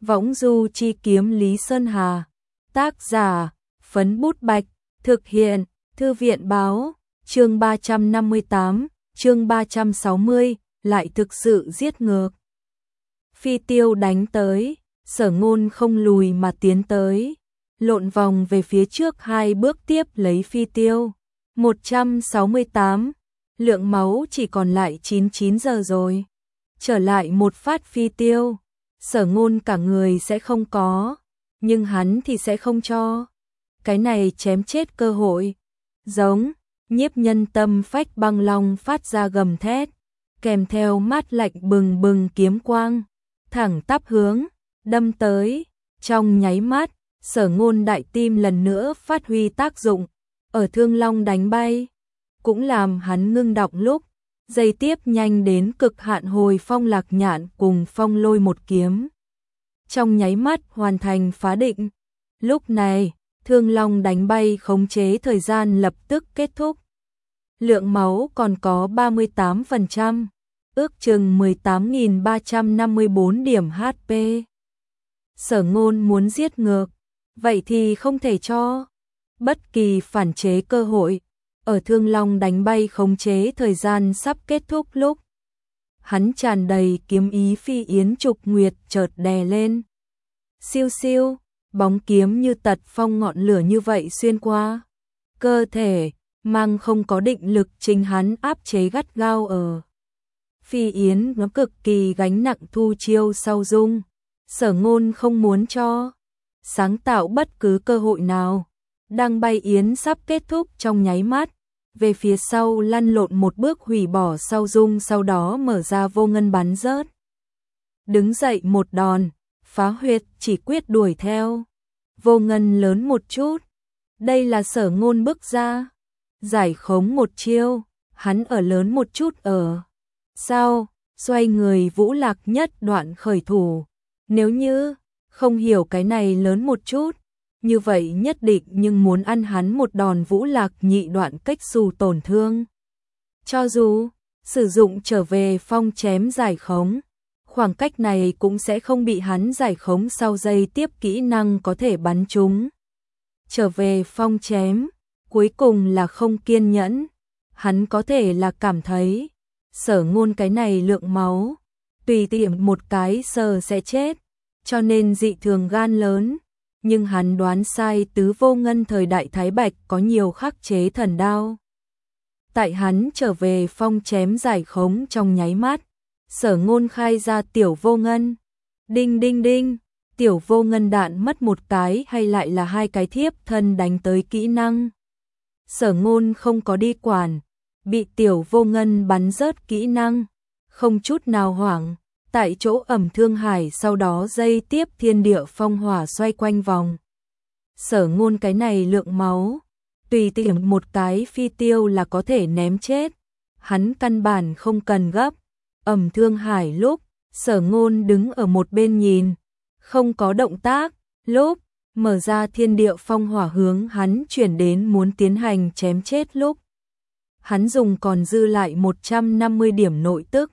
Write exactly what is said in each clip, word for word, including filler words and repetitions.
Võng du chi kiếm Lý Sơn Hà. Tác giả, Phấn Bút Bạch. Thực hiện, Thư viện Báo. Chương ba trăm năm mươi tám, chương ba trăm sáu mươi, lại thực sự giết ngược. Phi tiêu đánh tới, Sở Ngôn không lùi mà tiến tới, lộn vòng về phía trước hai bước tiếp lấy phi tiêu. một trăm sáu mươi tám, lượng máu chỉ còn lại chín mươi chín giờ rồi. Trở lại một phát phi tiêu, Sở Ngôn cả người sẽ không có, nhưng hắn thì sẽ không cho. Cái này chém chết cơ hội. Giống, Nhiếp Nhân Tâm Phách Băng Long phát ra gầm thét, kèm theo mát lạnh bừng bừng kiếm quang, thẳng tắp hướng, đâm tới. Trong nháy mắt, Sở Ngôn đại tim lần nữa phát huy tác dụng, ở Thương Long đánh bay, cũng làm hắn ngưng đọng lúc, dây tiếp nhanh đến cực hạn hồi phong Lạc Nhạn cùng phong lôi một kiếm. Trong nháy mắt hoàn thành phá định. Lúc này, Thương Long đánh bay khống chế thời gian lập tức kết thúc. Lượng máu còn có ba mươi tám phần trăm, ước chừng mười tám nghìn ba trăm năm mươi bốn điểm hát pê. Sở Ngôn muốn giết ngược, vậy thì không thể cho bất kỳ phản chế cơ hội. Ở Thương Long đánh bay khống chế thời gian sắp kết thúc lúc, hắn tràn đầy kiếm ý phi yến trục nguyệt chợt đè lên. Siêu siêu, bóng kiếm như tật phong ngọn lửa như vậy xuyên qua cơ thể, mang không có định lực chính hắn áp chế gắt gao ở. Phi yến nó cực kỳ gánh nặng thu chiêu sau dung. Sở Ngôn không muốn cho sáng tạo bất cứ cơ hội nào. Đang bay yến sắp kết thúc trong nháy mắt, về phía sau lăn lộn một bước hủy bỏ sau dung, sau đó mở ra vô ngân bắn rớt. Đứng dậy một đòn, phá huyệt chỉ quyết đuổi theo. Vô ngân lớn một chút, đây là Sở Ngôn bước ra, giải khống một chiêu, hắn ở lớn một chút ở. Sao, xoay người Vũ Lạc Nhất đoạn khởi thủ, nếu như không hiểu cái này lớn một chút, như vậy nhất định nhưng muốn ăn hắn một đòn Vũ Lạc nhị đoạn cách xù tổn thương. Cho dù sử dụng trở về phong chém giải khống, khoảng cách này cũng sẽ không bị hắn giải khống sau giây tiếp kỹ năng có thể bắn trúng. Trở về phong chém, cuối cùng là không kiên nhẫn, hắn có thể là cảm thấy Sở Ngôn cái này lượng máu, tùy tiện một cái sờ sẽ chết, cho nên dị thường gan lớn. Nhưng hắn đoán sai tứ vô ngân thời đại Thái Bạch có nhiều khắc chế thần đao. Tại hắn trở về phong chém giải khống trong nháy mắt, Sở Ngôn khai ra tiểu vô ngân. Đinh đinh đinh, tiểu vô ngân đạn mất một cái hay lại là hai cái thiếp thân đánh tới kỹ năng. Sở Ngôn không có đi quản, bị tiểu vô ngân bắn rớt kỹ năng, không chút nào hoảng. Tại chỗ ẩm thương hải, sau đó dây tiếp thiên địa phong hỏa xoay quanh vòng. Sở Ngôn cái này lượng máu, tùy tiện một cái phi tiêu là có thể ném chết. Hắn căn bản không cần gấp. Ẩm thương hải lúc, Sở Ngôn đứng ở một bên nhìn, không có động tác. Lúc, mở ra thiên địa phong hỏa hướng hắn chuyển đến muốn tiến hành chém chết lúc, hắn dùng còn dư lại một trăm năm mươi điểm nội tức.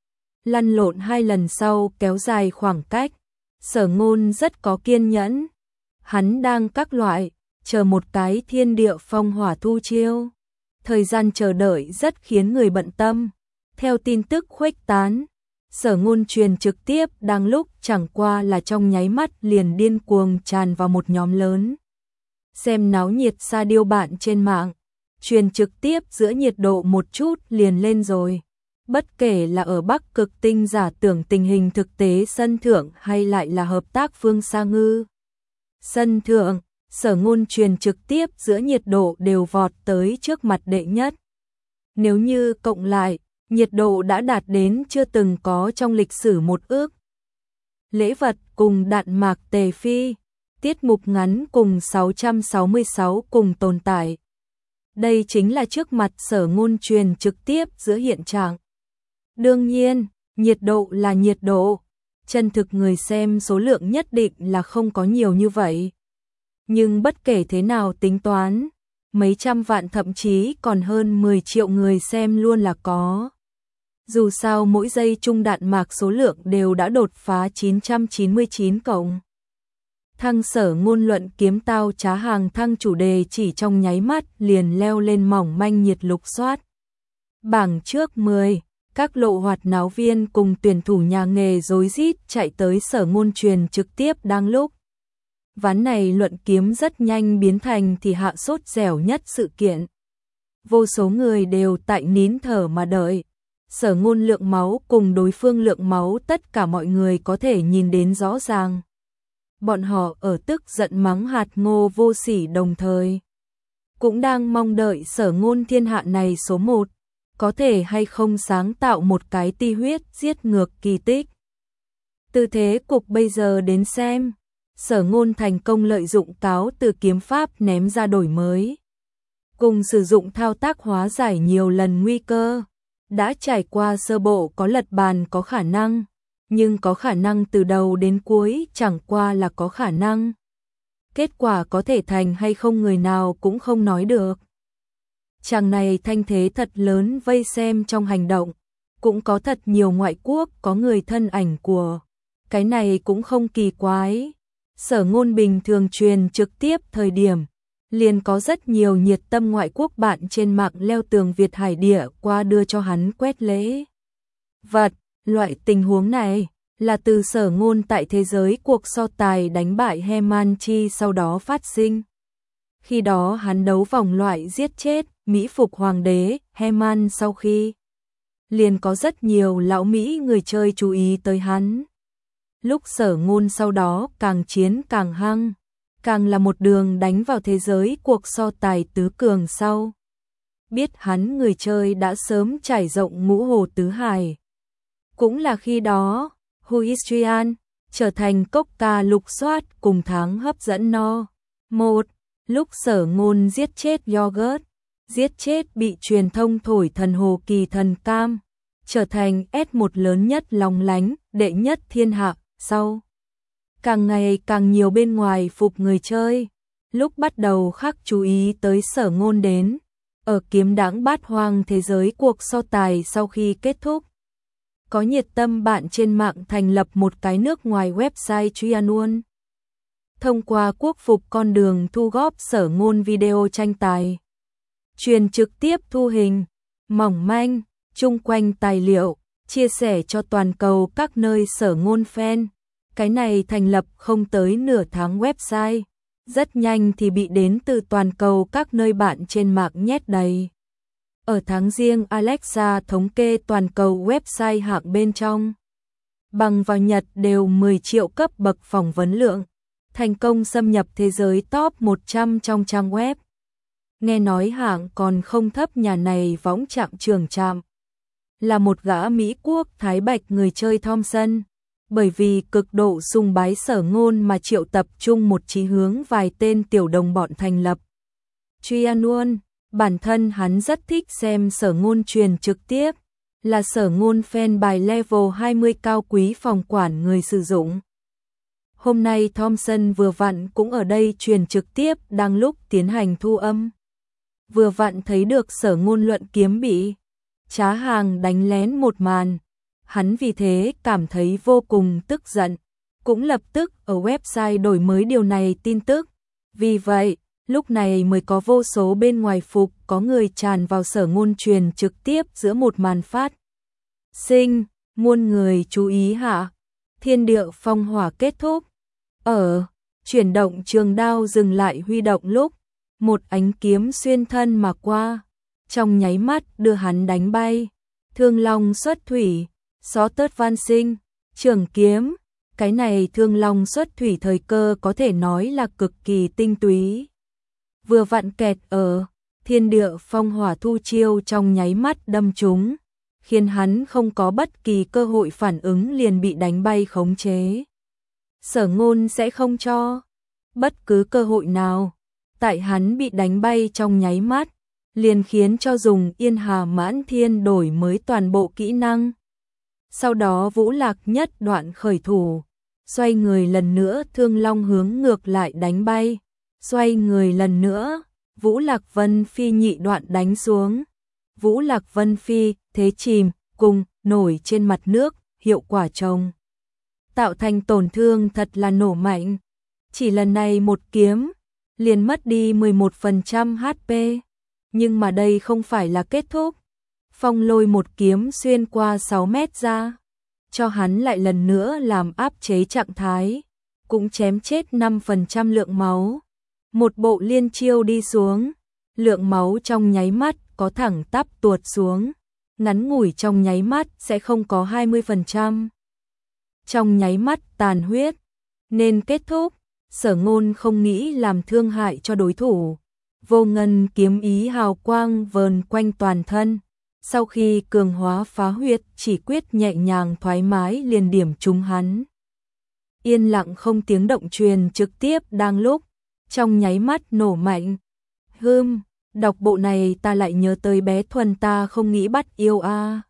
Lăn lộn hai lần sau kéo dài khoảng cách. Sở Ngôn rất có kiên nhẫn. Hắn đang các loại, chờ một cái thiên địa phong hỏa thu chiêu. Thời gian chờ đợi rất khiến người bận tâm. Theo tin tức khuếch tán, Sở Ngôn truyền trực tiếp đang lúc chẳng qua là trong nháy mắt liền điên cuồng tràn vào một nhóm lớn. Xem náo nhiệt sa điêu bạn trên mạng, truyền trực tiếp giữa nhiệt độ một chút liền lên rồi. Bất kể là ở Bắc Cực Tinh giả tưởng tình hình thực tế sân thượng hay lại là hợp tác phương xa ngư sân thượng, Sở Ngôn truyền trực tiếp giữa nhiệt độ đều vọt tới trước mặt đệ nhất. Nếu như cộng lại, nhiệt độ đã đạt đến chưa từng có trong lịch sử một ước. Lễ vật cùng đạn mạc tề phi, tiết mục ngắn cùng sáu trăm sáu mươi sáu cùng tồn tại. Đây chính là trước mặt Sở Ngôn truyền trực tiếp giữa hiện trạng. Đương nhiên, nhiệt độ là nhiệt độ, chân thực người xem số lượng nhất định là không có nhiều như vậy. Nhưng bất kể thế nào tính toán, mấy trăm vạn thậm chí còn hơn mười triệu người xem luôn là có. Dù sao mỗi giây chung đạn mạc số lượng đều đã đột phá chín trăm chín mươi chín cộng. Thăng Sở Ngôn luận kiếm tao trá hàng thăng chủ đề chỉ trong nháy mắt liền leo lên mỏng manh nhiệt lục soát. Bảng trước mười, các lộ hoạt náo viên cùng tuyển thủ nhà nghề rối rít chạy tới Sở Ngôn truyền trực tiếp đang lúc. Ván này luận kiếm rất nhanh biến thành thì hạ sốt dẻo nhất sự kiện. Vô số người đều tại nín thở mà đợi. Sở Ngôn lượng máu cùng đối phương lượng máu tất cả mọi người có thể nhìn đến rõ ràng. Bọn họ ở tức giận mắng hạt ngô vô sỉ đồng thời. Cũng đang mong đợi Sở Ngôn thiên hạ này số một. Có thể hay không sáng tạo một cái ti huyết giết ngược kỳ tích. Từ thế cục bây giờ đến xem. Sở Ngôn thành công lợi dụng cáo từ kiếm pháp ném ra đổi mới. Cùng sử dụng thao tác hóa giải nhiều lần nguy cơ. Đã trải qua sơ bộ có lật bàn có khả năng. Nhưng có khả năng từ đầu đến cuối chẳng qua là có khả năng. Kết quả có thể thành hay không người nào cũng không nói được. Chàng này thanh thế thật lớn vây xem trong hành động. Cũng có thật nhiều ngoại quốc có người thân ảnh của. Cái này cũng không kỳ quái. Sở Ngôn bình thường truyền trực tiếp thời điểm. Liền có rất nhiều nhiệt tâm ngoại quốc bạn trên mạng leo tường Việt Hải địa qua đưa cho hắn quét lễ vật. Loại tình huống này là từ Sở Ngôn tại thế giới cuộc so tài đánh bại Heman Chi sau đó phát sinh. Khi đó hắn đấu vòng loại giết chết Mỹ phục hoàng đế Heman sau khi. Liền có rất nhiều lão Mỹ người chơi chú ý tới hắn. Lúc Sở Ngôn sau đó càng chiến càng hăng. Càng là một đường đánh vào thế giới cuộc so tài tứ cường sau. Biết hắn người chơi đã sớm trải rộng ngũ hồ tứ hải. Cũng là khi đó, Huistrian trở thành cốc ca lục soát cùng tháng hấp dẫn no. Một, lúc Sở Ngôn giết chết Yogurt, giết chết bị truyền thông thổi thần hồ kỳ thần cam, trở thành S một lớn nhất lóng lánh, đệ nhất thiên hạ, sau. Càng ngày càng nhiều bên ngoài phục người chơi, lúc bắt đầu khác chú ý tới Sở Ngôn đến, ở kiếm đãng bát hoang thế giới cuộc so tài sau khi kết thúc. Có nhiệt tâm bạn trên mạng thành lập một cái nước ngoài website Trianuon. Thông qua quốc phục con đường thu góp Sở Ngôn video tranh tài. Truyền trực tiếp thu hình, mỏng manh, chung quanh tài liệu, chia sẻ cho toàn cầu các nơi Sở Ngôn fan. Cái này thành lập không tới nửa tháng website. Rất nhanh thì bị đến từ toàn cầu các nơi bạn trên mạng nhét đầy. Ở tháng riêng Alexa thống kê toàn cầu website hạng bên trong. Bằng vào Nhật đều mười triệu cấp bậc phỏng vấn lượng. Thành công xâm nhập thế giới top một trăm trong trang web. Nghe nói hạng còn không thấp nhà này võng chạm trường trạm. Là một gã Mỹ quốc Thái Bạch người chơi Thompson. Bởi vì cực độ sùng bái Sở Ngôn mà triệu tập chung một chí hướng vài tên tiểu đồng bọn thành lập. Trianuon, bản thân hắn rất thích xem Sở Ngôn truyền trực tiếp, là Sở Ngôn fan bài level hai mươi cao quý phòng quản người sử dụng. Hôm nay Thompson vừa vặn cũng ở đây truyền trực tiếp đang lúc tiến hành thu âm. Vừa vặn thấy được Sở Ngôn luận kiếm bị trá hàng đánh lén một màn. Hắn vì thế cảm thấy vô cùng tức giận, cũng lập tức ở website đổi mới điều này tin tức. Vì vậy, lúc này mới có vô số bên ngoài phục có người tràn vào Sở Ngôn truyền trực tiếp giữa một màn phát sinh, muôn người chú ý hạ. Thiên địa phong hỏa kết thúc. Ở, chuyển động trường đao dừng lại huy động lúc, một ánh kiếm xuyên thân mà qua, trong nháy mắt đưa hắn đánh bay. Thương long xuất thủy. Xó tớt van sinh, trường kiếm, cái này thương long xuất thủy thời cơ có thể nói là cực kỳ tinh túy. Vừa vặn kẹt ở, thiên địa phong hỏa thu chiêu trong nháy mắt đâm trúng, khiến hắn không có bất kỳ cơ hội phản ứng liền bị đánh bay khống chế. Sở Ngôn sẽ không cho bất cứ cơ hội nào, tại hắn bị đánh bay trong nháy mắt, liền khiến cho dùng Yên Hà Mãn Thiên đổi mới toàn bộ kỹ năng. Sau đó Vũ Lạc nhất đoạn khởi thủ, xoay người lần nữa thương long hướng ngược lại đánh bay, xoay người lần nữa, Vũ Lạc Vân Phi nhị đoạn đánh xuống. Vũ Lạc Vân Phi, thế chìm, cùng, nổi trên mặt nước, hiệu quả trồng tạo thành tổn thương thật là nổ mạnh. Chỉ lần này một kiếm, liền mất đi mười một phần trăm hát pê. Nhưng mà đây không phải là kết thúc. Phong Lôi một kiếm xuyên qua sáu mét ra, cho hắn lại lần nữa làm áp chế trạng thái, cũng chém chết năm phần trăm lượng máu. Một bộ liên chiêu đi xuống, lượng máu trong nháy mắt có thẳng tắp tuột xuống, ngắn ngủi trong nháy mắt sẽ không có hai mươi phần trăm. Trong nháy mắt tàn huyết, nên kết thúc. Sở Ngôn không nghĩ làm thương hại cho đối thủ. Vô ngân kiếm ý hào quang vờn quanh toàn thân. Sau khi cường hóa phá huyệt, chỉ quyết nhẹ nhàng thoải mái liền điểm trúng hắn. Yên lặng không tiếng động truyền trực tiếp đang lúc, trong nháy mắt nổ mạnh. Hừm, đọc bộ này ta lại nhớ tới bé Thuần ta không nghĩ bắt yêu a. À.